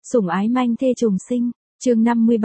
Sủng ái manh thê trùng sinh, chương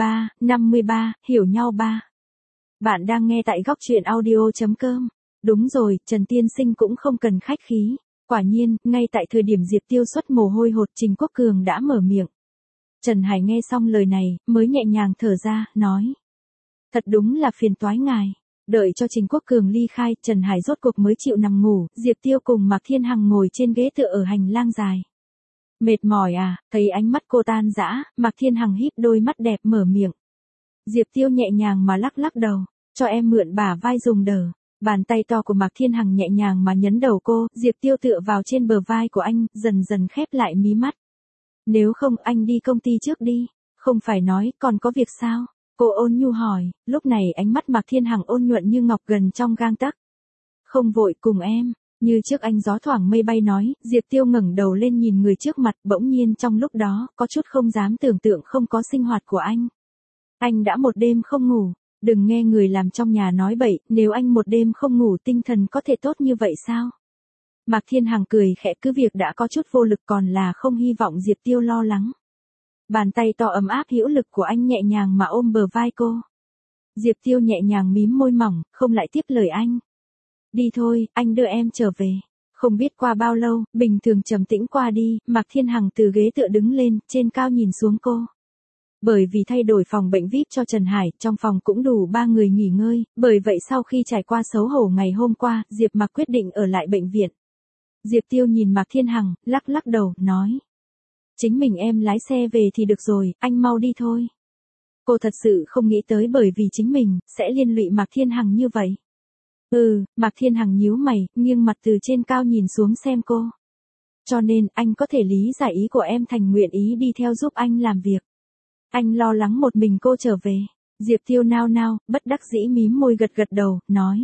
53, hiểu nhau ba. Bạn đang nghe tại góc truyện audio.com. Đúng rồi, Trần Tiên Sinh cũng không cần khách khí. Quả nhiên, ngay tại thời điểm Diệp Tiêu xuất mồ hôi hột, Trình Quốc Cường đã mở miệng. Trần Hải nghe xong lời này, mới nhẹ nhàng thở ra, nói. Thật đúng là phiền toái ngài. Đợi cho Trình Quốc Cường ly khai, Trần Hải rốt cuộc mới chịu nằm ngủ, Diệp Tiêu cùng Mạc Thiên Hằng ngồi trên ghế tựa ở hành lang dài. Mệt mỏi à, thấy ánh mắt cô tan rã, Mạc Thiên Hằng híp đôi mắt đẹp mở miệng. Diệp Tiêu nhẹ nhàng mà lắc lắc đầu, cho em mượn bả vai dùng đỡ. Bàn tay to của Mạc Thiên Hằng nhẹ nhàng mà nhấn đầu cô, Diệp Tiêu tựa vào trên bờ vai của anh, dần dần khép lại mí mắt. Nếu không anh đi công ty trước đi, không phải nói còn có việc sao? Cô ôn nhu hỏi, lúc này ánh mắt Mạc Thiên Hằng ôn nhuận như ngọc gần trong gang tấc. Không vội cùng em. Như trước anh gió thoảng mây bay nói, Diệp Tiêu ngẩng đầu lên nhìn người trước mặt, bỗng nhiên trong lúc đó, có chút không dám tưởng tượng không có sinh hoạt của anh. Anh đã một đêm không ngủ, đừng nghe người làm trong nhà nói bậy, nếu anh một đêm không ngủ tinh thần có thể tốt như vậy sao? Mạc Thiên Hằng cười khẽ, cứ việc đã có chút vô lực còn là không hy vọng Diệp Tiêu lo lắng. Bàn tay to ấm áp hữu lực của anh nhẹ nhàng mà ôm bờ vai cô. Diệp Tiêu nhẹ nhàng mím môi mỏng, không lại tiếp lời anh. Đi thôi, anh đưa em trở về. Không biết qua bao lâu, bình thường trầm tĩnh qua đi, Mạc Thiên Hằng từ ghế tựa đứng lên, trên cao nhìn xuống cô. Bởi vì thay đổi phòng bệnh VIP cho Trần Hải, trong phòng cũng đủ 3 người nghỉ ngơi, bởi vậy sau khi trải qua xấu hổ ngày hôm qua, Diệp Mạc quyết định ở lại bệnh viện. Diệp Tiêu nhìn Mạc Thiên Hằng, lắc lắc đầu, nói. Chính mình em lái xe về thì được rồi, anh mau đi thôi. Cô thật sự không nghĩ tới bởi vì chính mình, sẽ liên lụy Mạc Thiên Hằng như vậy. Mạc Thiên Hằng nhíu mày, nghiêng mặt từ trên cao nhìn xuống xem cô. Cho nên, anh có thể lý giải ý của em thành nguyện ý đi theo giúp anh làm việc. Anh lo lắng một mình cô trở về. Diệp Tiêu nao nao, bất đắc dĩ mím môi gật gật đầu, nói.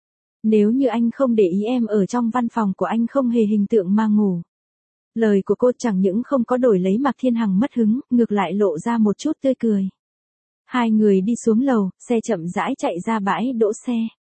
Nếu như anh không để ý em ở trong văn phòng của anh không hề hình tượng mà ngủ. Lời của cô chẳng những không có đổi lấy Mạc Thiên Hằng mất hứng, ngược lại lộ ra một chút tươi cười. Hai người đi xuống lầu, xe chậm rãi chạy ra bãi đỗ xe.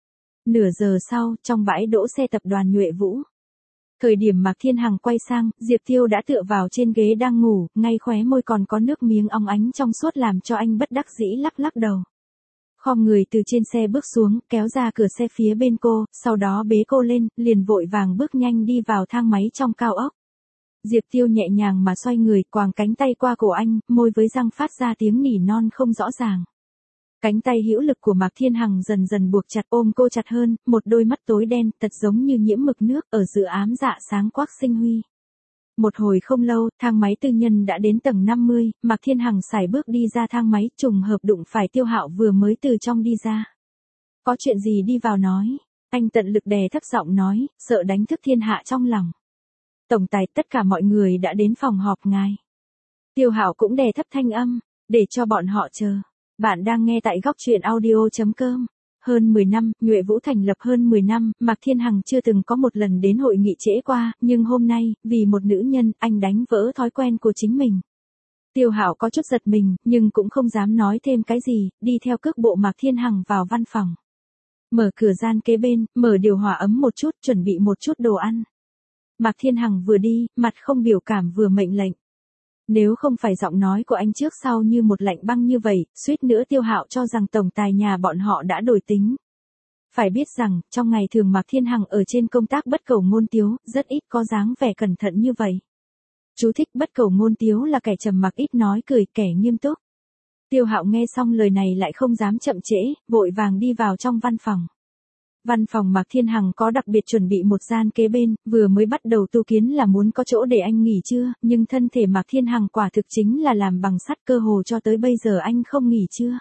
Nửa giờ sau, trong bãi đỗ xe tập đoàn Nhuệ Vũ. Thời điểm Mạc Thiên Hằng quay sang, Diệp Tiêu đã tựa vào trên ghế đang ngủ, ngay khóe môi còn có nước miếng óng ánh trong suốt làm cho anh bất đắc dĩ lắc lắc đầu. Khom người từ trên xe bước xuống, kéo ra cửa xe phía bên cô, sau đó bế cô lên, liền vội vàng bước nhanh đi vào thang máy trong cao ốc. Diệp Tiêu nhẹ nhàng mà xoay người, quàng cánh tay qua cổ anh, môi với răng phát ra tiếng nỉ non không rõ ràng. Cánh tay hữu lực của Mạc Thiên Hằng dần dần buộc chặt ôm cô chặt hơn, một đôi mắt tối đen, thật giống như nhiễm mực nước, ở giữa ám dạ sáng quắc sinh huy. Một hồi không lâu, thang máy tư nhân đã đến tầng 50, Mạc Thiên Hằng sải bước đi ra thang máy, trùng hợp đụng phải Tiêu Hạo vừa mới từ trong đi ra. Có chuyện gì đi vào nói, anh tận lực đè thấp giọng nói, sợ đánh thức thiên hạ trong lòng. Tổng tài, tất cả mọi người đã đến phòng họp ngài. Tiêu Hạo cũng đè thấp thanh âm, để cho bọn họ chờ. Bạn đang nghe tại góc truyện audio.com. Hơn 10 năm, Nhuệ Vũ thành lập hơn 10 năm, Mạc Thiên Hằng chưa từng có một lần đến hội nghị trễ qua, nhưng hôm nay, vì một nữ nhân, anh đánh vỡ thói quen của chính mình. Tiêu Hạo có chút giật mình, nhưng cũng không dám nói thêm cái gì, đi theo cước bộ Mạc Thiên Hằng vào văn phòng. Mở cửa gian kế bên, mở điều hòa ấm một chút, chuẩn bị một chút đồ ăn. Mạc Thiên Hằng vừa đi, mặt không biểu cảm vừa mệnh lệnh. Nếu không phải giọng nói của anh trước sau như một lạnh băng như vậy, suýt nữa Tiêu Hạo cho rằng tổng tài nhà bọn họ đã đổi tính. Phải biết rằng, trong ngày thường Mạc Thiên Hằng ở trên công tác bất cầu ngôn tiếu, rất ít có dáng vẻ cẩn thận như vậy. Chú thích bất cầu ngôn tiếu là kẻ trầm mặc ít nói cười, kẻ nghiêm túc. Tiêu Hạo nghe xong lời này lại không dám chậm trễ, vội vàng đi vào trong văn phòng. Văn phòng Mạc Thiên Hằng có đặc biệt chuẩn bị một gian kế bên, vừa mới bắt đầu tu kiến là muốn có chỗ để anh nghỉ trưa, nhưng thân thể Mạc Thiên Hằng quả thực chính là làm bằng sắt, cơ hồ cho tới bây giờ anh không nghỉ trưa.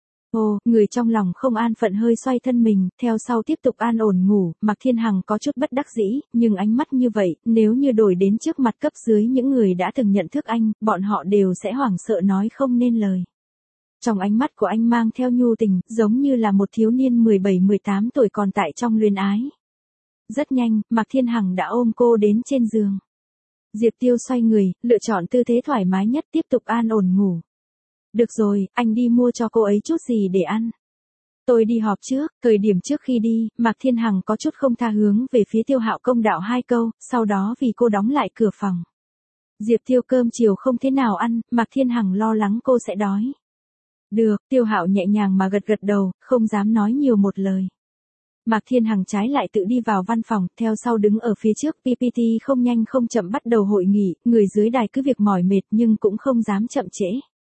Người trong lòng không an phận hơi xoay thân mình, theo sau tiếp tục an ổn ngủ, Mạc Thiên Hằng có chút bất đắc dĩ, nhưng ánh mắt như vậy, nếu như đổi đến trước mặt cấp dưới những người đã từng nhận thức anh, bọn họ đều sẽ hoảng sợ nói không nên lời. Trong ánh mắt của anh mang theo nhu tình, giống như là một thiếu niên 17-18 tuổi còn tại trong luyến ái. Rất nhanh, Mạc Thiên Hằng đã ôm cô đến trên giường. Diệp Tiêu xoay người, lựa chọn tư thế thoải mái nhất tiếp tục an ổn ngủ. Được rồi, anh đi mua cho cô ấy chút gì để ăn. Tôi đi họp trước, thời điểm trước khi đi, Mạc Thiên Hằng có chút không tha hướng về phía Tiêu Hạo công đạo 2 câu, sau đó vì cô đóng lại cửa phòng. Diệp Tiêu cơm chiều không thế nào ăn, Mạc Thiên Hằng lo lắng cô sẽ đói. Được, Tiêu Hạo nhẹ nhàng mà gật gật đầu, không dám nói nhiều một lời. Mạc Thiên Hằng trái lại tự đi vào văn phòng, theo sau đứng ở phía trước, PPT không nhanh không chậm bắt đầu hội nghị, người dưới đài cứ việc mỏi mệt nhưng cũng không dám chậm trễ.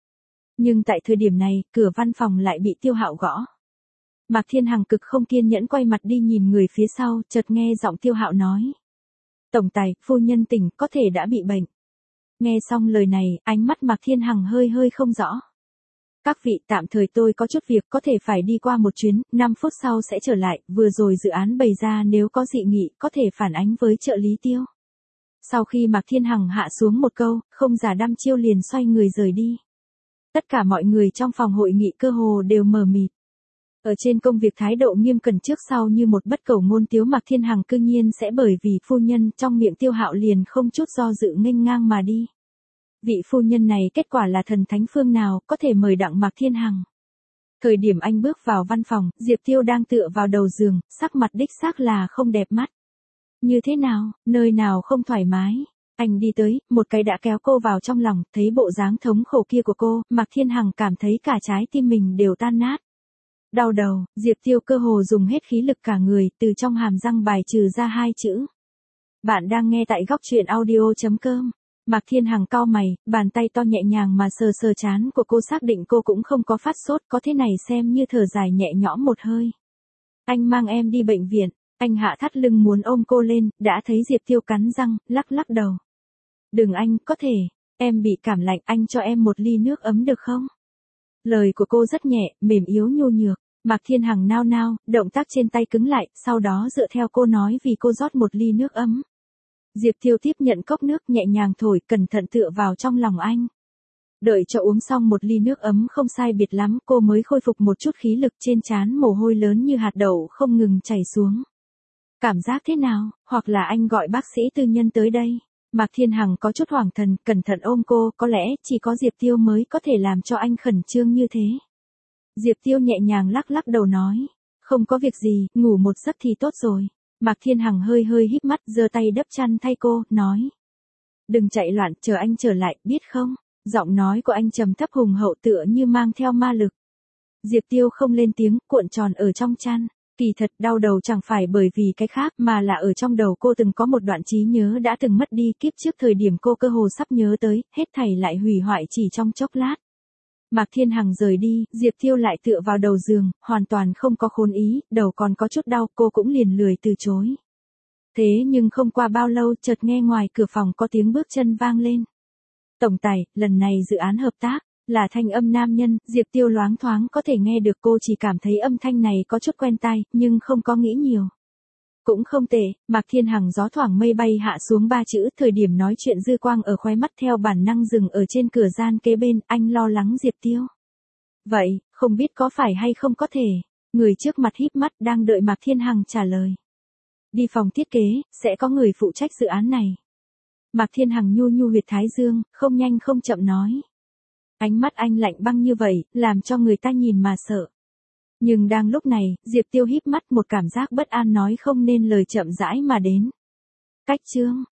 Nhưng tại thời điểm này, cửa văn phòng lại bị Tiêu Hạo gõ. Mạc Thiên Hằng cực không kiên nhẫn quay mặt đi nhìn người phía sau, chợt nghe giọng Tiêu Hạo nói. Tổng tài, phu nhân tỉnh, có thể đã bị bệnh. Nghe xong lời này, ánh mắt Mạc Thiên Hằng hơi hơi không rõ. Các vị, tạm thời tôi có chút việc có thể phải đi qua một chuyến, 5 phút sau sẽ trở lại, vừa rồi dự án bày ra nếu có dị nghị có thể phản ánh với trợ lý Tiêu. Sau khi Mạc Thiên Hằng hạ xuống một câu, không giả đăm chiêu liền xoay người rời đi. Tất cả mọi người trong phòng hội nghị cơ hồ đều mờ mịt. Ở trên công việc thái độ nghiêm cẩn trước sau như một bất cầu ngôn tiếu Mạc Thiên Hằng cư nhiên sẽ bởi vì phu nhân trong miệng Tiêu Hạo liền không chút do dự nghênh ngang mà đi. Vị phu nhân này kết quả là thần thánh phương nào có thể mời đặng Mạc Thiên Hằng. Thời điểm anh bước vào văn phòng, Diệp Tiêu đang tựa vào đầu giường, sắc mặt đích xác là không đẹp mắt. Như thế nào, nơi nào không thoải mái? Anh đi tới, một cái đã kéo cô vào trong lòng, thấy bộ dáng thống khổ kia của cô, Mạc Thiên Hằng cảm thấy cả trái tim mình đều tan nát. Đau đầu, Diệp Tiêu cơ hồ dùng hết khí lực cả người, từ trong hàm răng bài trừ ra 2 chữ. Bạn đang nghe tại góc truyện audio.com. Mạc Thiên Hằng cau mày, bàn tay to nhẹ nhàng mà sờ sờ trán của cô, xác định cô cũng không có phát sốt, có thế này xem như thở dài nhẹ nhõm một hơi. Anh mang em đi bệnh viện, anh hạ thắt lưng muốn ôm cô lên, đã thấy Diệp Tiêu cắn răng, lắc lắc đầu. Đừng anh, có thể, em bị cảm lạnh, anh cho em một ly nước ấm được không? Lời của cô rất nhẹ, mềm yếu nhu nhược. Mạc Thiên Hằng nao nao, động tác trên tay cứng lại, sau đó dựa theo cô nói vì cô rót một ly nước ấm. Diệp Tiêu tiếp nhận cốc nước nhẹ nhàng thổi, cẩn thận tựa vào trong lòng anh. Đợi cho uống xong một ly nước ấm không sai biệt lắm, cô mới khôi phục một chút khí lực, trên trán mồ hôi lớn như hạt đậu không ngừng chảy xuống. Cảm giác thế nào, hoặc là anh gọi bác sĩ tư nhân tới đây. Mạc Thiên Hằng có chút hoảng thần, cẩn thận ôm cô, có lẽ chỉ có Diệp Tiêu mới có thể làm cho anh khẩn trương như thế. Diệp Tiêu nhẹ nhàng lắc lắc đầu nói, không có việc gì, ngủ một giấc thì tốt rồi. Mạc Thiên Hằng hơi hơi híp mắt, giơ tay đắp chăn thay cô, nói. Đừng chạy loạn, chờ anh trở lại, biết không? Giọng nói của anh trầm thấp hùng hậu tựa như mang theo ma lực. Diệp Tiêu không lên tiếng, cuộn tròn ở trong chăn. Kỳ thật đau đầu chẳng phải bởi vì cái khác mà là ở trong đầu cô từng có một đoạn trí nhớ đã từng mất đi, kiếp trước thời điểm cô cơ hồ sắp nhớ tới, hết thảy lại hủy hoại chỉ trong chốc lát. Mạc Thiên Hằng rời đi, Diệp Tiêu lại tựa vào đầu giường, hoàn toàn không có khốn ý, đầu còn có chút đau, cô cũng liền lười từ chối. Thế nhưng không qua bao lâu, chợt nghe ngoài cửa phòng có tiếng bước chân vang lên. Tổng tài, lần này dự án hợp tác, là thanh âm nam nhân, Diệp Tiêu loáng thoáng có thể nghe được, cô chỉ cảm thấy âm thanh này có chút quen tai, nhưng không có nghĩ nhiều. Cũng không tệ, Mạc Thiên Hằng gió thoảng mây bay hạ xuống 3 chữ, thời điểm nói chuyện dư quang ở khóe mắt theo bản năng dừng ở trên cửa gian kế bên, anh lo lắng Diệp Tiêu. Vậy, không biết có phải hay không có thể, người trước mặt híp mắt đang đợi Mạc Thiên Hằng trả lời. Đi phòng thiết kế, sẽ có người phụ trách dự án này. Mạc Thiên Hằng nhu nhu huyệt thái dương, không nhanh không chậm nói. Ánh mắt anh lạnh băng như vậy, làm cho người ta nhìn mà sợ. Nhưng đang lúc này, Diệp Tiêu híp mắt, một cảm giác bất an nói không nên lời chậm rãi mà đến. Cách chương